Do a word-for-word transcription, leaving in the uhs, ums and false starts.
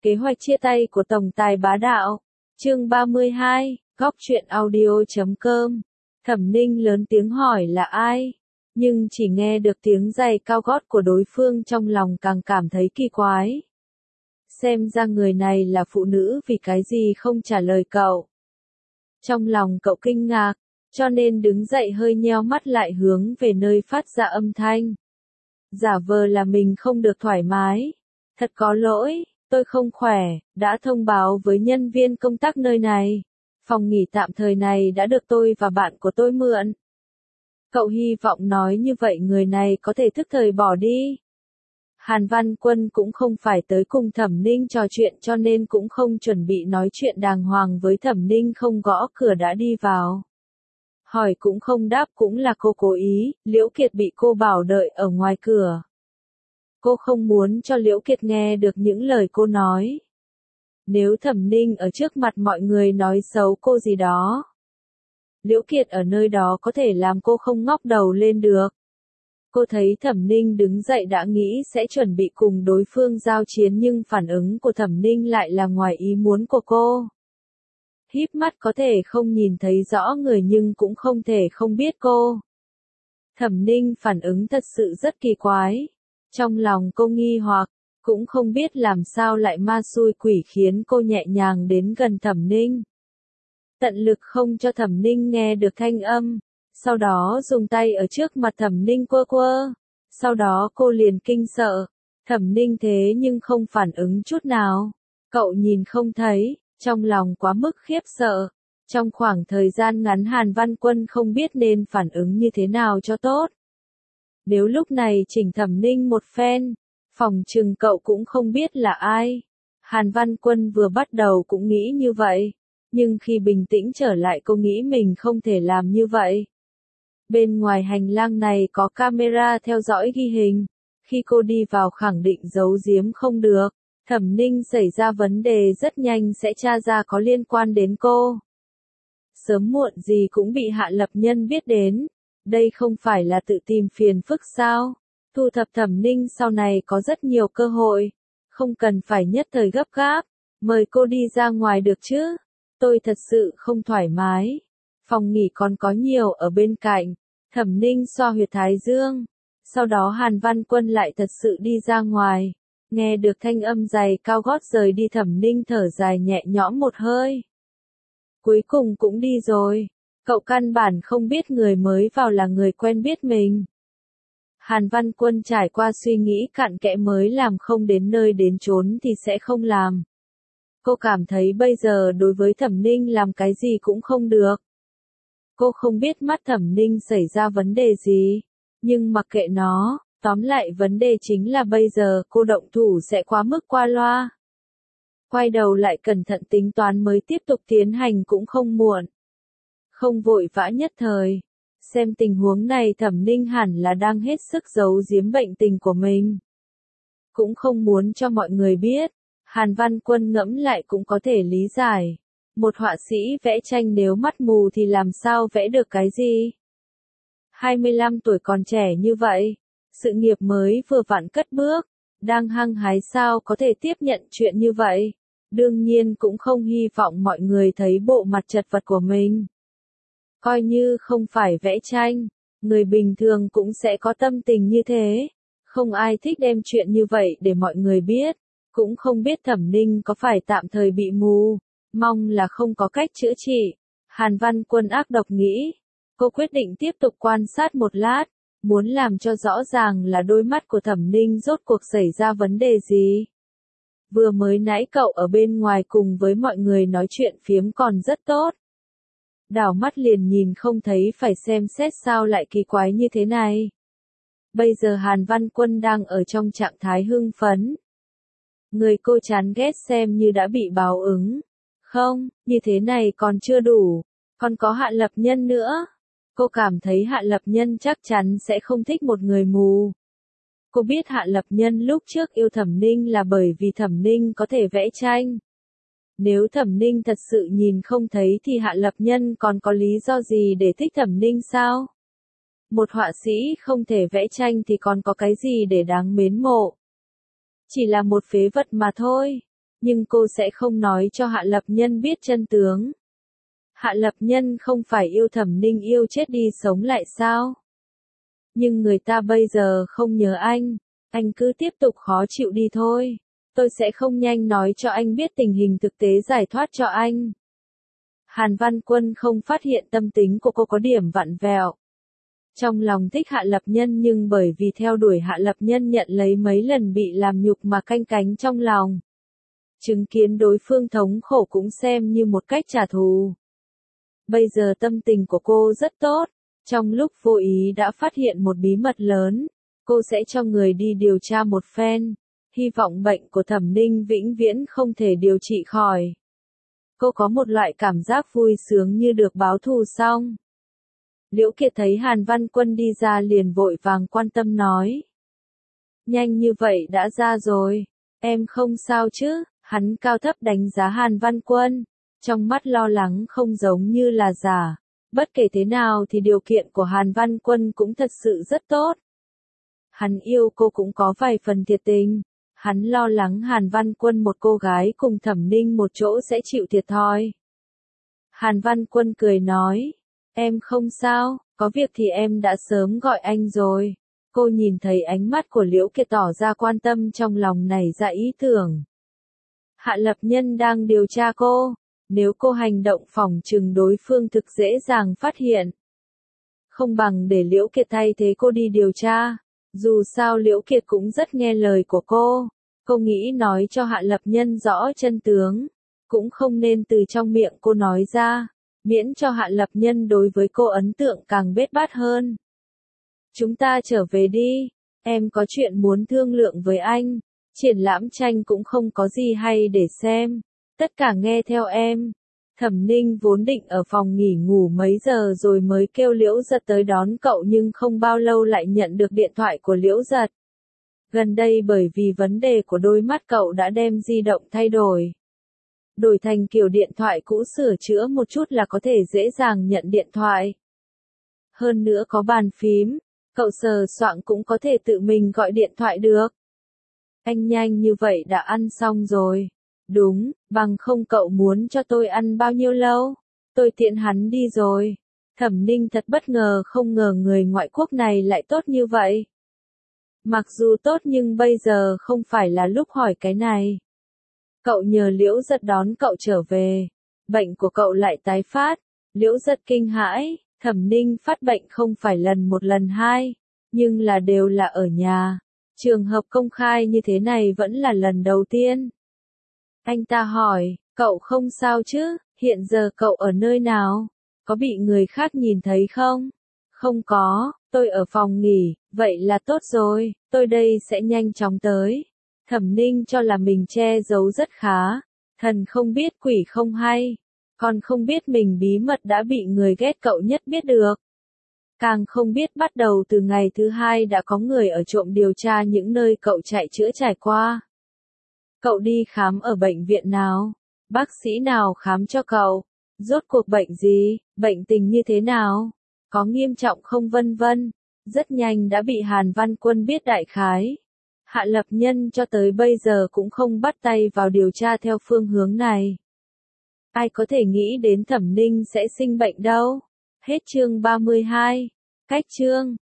Kế hoạch chia tay của tổng tài bá đạo. Chương ba mươi hai, góc truyện audio chấm com. Thẩm Ninh lớn tiếng hỏi là ai, nhưng chỉ nghe được tiếng giày cao gót của đối phương trong lòng càng cảm thấy kỳ quái. Xem ra người này là phụ nữ vì cái gì không trả lời cậu. Trong lòng cậu kinh ngạc, cho nên đứng dậy hơi nheo mắt lại hướng về nơi phát ra âm thanh. Giả vờ là mình không được thoải mái. Thật có lỗi, tôi không khỏe, đã thông báo với nhân viên công tác nơi này. Phòng nghỉ tạm thời này đã được tôi và bạn của tôi mượn. Cậu hy vọng nói như vậy người này có thể thức thời bỏ đi. Hàn Văn Quân cũng không phải tới cùng Thẩm Ninh trò chuyện cho nên cũng không chuẩn bị nói chuyện đàng hoàng với Thẩm Ninh, không gõ cửa đã đi vào. Hỏi cũng không đáp cũng là cô cố ý, Liễu Kiệt bị cô bảo đợi ở ngoài cửa. Cô không muốn cho Liễu Kiệt nghe được những lời cô nói. Nếu Thẩm Ninh ở trước mặt mọi người nói xấu cô gì đó, Liễu Kiệt ở nơi đó có thể làm cô không ngóc đầu lên được. Cô thấy Thẩm Ninh đứng dậy đã nghĩ sẽ chuẩn bị cùng đối phương giao chiến, nhưng phản ứng của Thẩm Ninh lại là ngoài ý muốn của cô. Híp mắt có thể không nhìn thấy rõ người nhưng cũng không thể không biết cô. Thẩm Ninh phản ứng thật sự rất kỳ quái. Trong lòng cô nghi hoặc, cũng không biết làm sao lại ma xui quỷ khiến cô nhẹ nhàng đến gần Thẩm Ninh. Tận lực không cho Thẩm Ninh nghe được thanh âm, sau đó dùng tay ở trước mặt Thẩm Ninh quơ quơ. Sau đó cô liền kinh sợ, Thẩm Ninh thế nhưng không phản ứng chút nào. Cậu nhìn không thấy, trong lòng quá mức khiếp sợ. Trong khoảng thời gian ngắn Hàn Văn Quân không biết nên phản ứng như thế nào cho tốt. Nếu lúc này chỉnh Thẩm Ninh một phen, phòng trừng cậu cũng không biết là ai. Hàn Văn Quân vừa bắt đầu cũng nghĩ như vậy, nhưng khi bình tĩnh trở lại cô nghĩ mình không thể làm như vậy. Bên ngoài hành lang này có camera theo dõi ghi hình, khi cô đi vào khẳng định giấu giếm không được. Thẩm Ninh xảy ra vấn đề rất nhanh sẽ tra ra có liên quan đến cô. Sớm muộn gì cũng bị Hạ Lập Nhân biết đến. Đây không phải là tự tìm phiền phức sao? Thu thập Thẩm Ninh sau này có rất nhiều cơ hội. Không cần phải nhất thời gấp gáp. Mời cô đi ra ngoài được chứ? Tôi thật sự không thoải mái. Phòng nghỉ còn có nhiều ở bên cạnh. Thẩm Ninh xoa huyệt thái dương. Sau đó Hàn Văn Quân lại thật sự đi ra ngoài. Nghe được thanh âm giày cao gót rời đi, Thẩm Ninh thở dài nhẹ nhõm một hơi. Cuối cùng cũng đi rồi. Cậu căn bản không biết người mới vào là người quen biết mình. Hàn Văn Quân trải qua suy nghĩ cặn kẽ mới làm, không đến nơi đến chốn thì sẽ không làm. Cô cảm thấy bây giờ đối với Thẩm Ninh làm cái gì cũng không được. Cô không biết mắt Thẩm Ninh xảy ra vấn đề gì, nhưng mặc kệ nó. Tóm lại vấn đề chính là bây giờ cô động thủ sẽ quá mức qua loa. Quay đầu lại cẩn thận tính toán mới tiếp tục tiến hành cũng không muộn. Không vội vã nhất thời. Xem tình huống này Thẩm Ninh hẳn là đang hết sức giấu giếm bệnh tình của mình. Cũng không muốn cho mọi người biết. Hàn Văn Quân ngẫm lại cũng có thể lý giải. Một họa sĩ vẽ tranh nếu mắt mù thì làm sao vẽ được cái gì? hai mươi lăm tuổi còn trẻ như vậy. Sự nghiệp mới vừa vặn cất bước, đang hăng hái sao có thể tiếp nhận chuyện như vậy. Đương nhiên cũng không hy vọng mọi người thấy bộ mặt chật vật của mình. Coi như không phải vẽ tranh, người bình thường cũng sẽ có tâm tình như thế. Không ai thích đem chuyện như vậy để mọi người biết. Cũng không biết Thẩm Ninh có phải tạm thời bị mù, mong là không có cách chữa trị. Hàn Văn Quân ác độc nghĩ. Cô quyết định tiếp tục quan sát một lát. Muốn làm cho rõ ràng là đôi mắt của Thẩm Ninh rốt cuộc xảy ra vấn đề gì. Vừa mới nãy cậu ở bên ngoài cùng với mọi người nói chuyện phiếm còn rất tốt. Đảo mắt liền nhìn không thấy, phải xem xét sao lại kỳ quái như thế này. Bây giờ Hàn Văn Quân đang ở trong trạng thái hưng phấn. Người cô chán ghét xem như đã bị báo ứng. Không, như thế này còn chưa đủ. Còn có Hạ Lập Nhân nữa. Cô cảm thấy Hạ Lập Nhân chắc chắn sẽ không thích một người mù. Cô biết Hạ Lập Nhân lúc trước yêu Thẩm Ninh là bởi vì Thẩm Ninh có thể vẽ tranh. Nếu Thẩm Ninh thật sự nhìn không thấy thì Hạ Lập Nhân còn có lý do gì để thích Thẩm Ninh sao? Một họa sĩ không thể vẽ tranh thì còn có cái gì để đáng mến mộ? Chỉ là một phế vật mà thôi. Nhưng cô sẽ không nói cho Hạ Lập Nhân biết chân tướng. Hạ Lập Nhân không phải yêu Thẩm Ninh yêu chết đi sống lại sao? Nhưng người ta bây giờ không nhớ anh, anh cứ tiếp tục khó chịu đi thôi. Tôi sẽ không nhanh nói cho anh biết tình hình thực tế giải thoát cho anh. Hàn Văn Quân không phát hiện tâm tính của cô có điểm vặn vẹo. Trong lòng thích Hạ Lập Nhân nhưng bởi vì theo đuổi Hạ Lập Nhân nhận lấy mấy lần bị làm nhục mà canh cánh trong lòng. Chứng kiến đối phương thống khổ cũng xem như một cách trả thù. Bây giờ tâm tình của cô rất tốt. Trong lúc vô ý đã phát hiện một bí mật lớn, cô sẽ cho người đi điều tra một phen. Hy vọng bệnh của Thẩm Ninh vĩnh viễn không thể điều trị khỏi. Cô có một loại cảm giác vui sướng như được báo thù xong. Liễu Kiệt thấy Hàn Văn Quân đi ra liền vội vàng quan tâm nói. Nhanh như vậy đã ra rồi, em không sao chứ? Hắn cao thấp đánh giá Hàn Văn Quân, trong mắt lo lắng không giống như là giả. Bất kể thế nào thì điều kiện của Hàn Văn Quân cũng thật sự rất tốt. Hắn yêu cô cũng có vài phần thiệt tình. Hắn lo lắng Hàn Văn Quân một cô gái cùng Thẩm Ninh một chỗ sẽ chịu thiệt thòi. Hàn Văn Quân cười nói, em không sao, có việc thì em đã sớm gọi anh rồi. Cô nhìn thấy ánh mắt của Liễu Kiệt tỏ ra quan tâm trong lòng nảy ra ý tưởng. Hạ Lập Nhân đang điều tra cô, nếu cô hành động phỏng chừng đối phương thực dễ dàng phát hiện. Không bằng để Liễu Kiệt thay thế cô đi điều tra. Dù sao Liễu Kiệt cũng rất nghe lời của cô. Cô nghĩ nói cho Hạ Lập Nhân rõ chân tướng, cũng không nên từ trong miệng cô nói ra, miễn cho Hạ Lập Nhân đối với cô ấn tượng càng bết bát hơn. Chúng ta trở về đi, em có chuyện muốn thương lượng với anh. Triển lãm tranh cũng không có gì hay để xem, tất cả nghe theo em. Thẩm Ninh vốn định ở phòng nghỉ ngủ mấy giờ rồi mới kêu Liễu Giật tới đón cậu nhưng không bao lâu lại nhận được điện thoại của Liễu Giật. Gần đây bởi vì vấn đề của đôi mắt cậu đã đem di động thay đổi. Đổi thành kiểu điện thoại cũ sửa chữa một chút là có thể dễ dàng nhận điện thoại. Hơn nữa có bàn phím, cậu sờ soạng cũng có thể tự mình gọi điện thoại được. Anh nhanh như vậy đã ăn xong rồi. Đúng, bằng không cậu muốn cho tôi ăn bao nhiêu lâu? Tôi tiện hắn đi rồi. Thẩm Ninh thật bất ngờ không ngờ người ngoại quốc này lại tốt như vậy. Mặc dù tốt nhưng bây giờ không phải là lúc hỏi cái này. Cậu nhờ Liễu Giật đón cậu trở về. Bệnh của cậu lại tái phát. Liễu Giật kinh hãi, Thẩm Ninh phát bệnh không phải lần một lần hai, nhưng là đều là ở nhà. Trường hợp công khai như thế này vẫn là lần đầu tiên. Anh ta hỏi, cậu không sao chứ, hiện giờ cậu ở nơi nào? Có bị người khác nhìn thấy không? Không có, tôi ở phòng nghỉ, vậy là tốt rồi, tôi đây sẽ nhanh chóng tới. Thẩm Ninh cho là mình che giấu rất khá, thần không biết quỷ không hay, còn không biết mình bí mật đã bị người ghét cậu nhất biết được. Càng không biết bắt đầu từ ngày thứ hai đã có người ở trộm điều tra những nơi cậu chạy chữa trải qua. Cậu đi khám ở bệnh viện nào? Bác sĩ nào khám cho cậu? Rốt cuộc bệnh gì? Bệnh tình như thế nào? Có nghiêm trọng không vân vân? Rất nhanh đã bị Hàn Văn Quân biết đại khái. Hạ Lập Nhân cho tới bây giờ cũng không bắt tay vào điều tra theo phương hướng này. Ai có thể nghĩ đến Thẩm Ninh sẽ sinh bệnh đâu? Hết chương ba mươi hai. Cách chương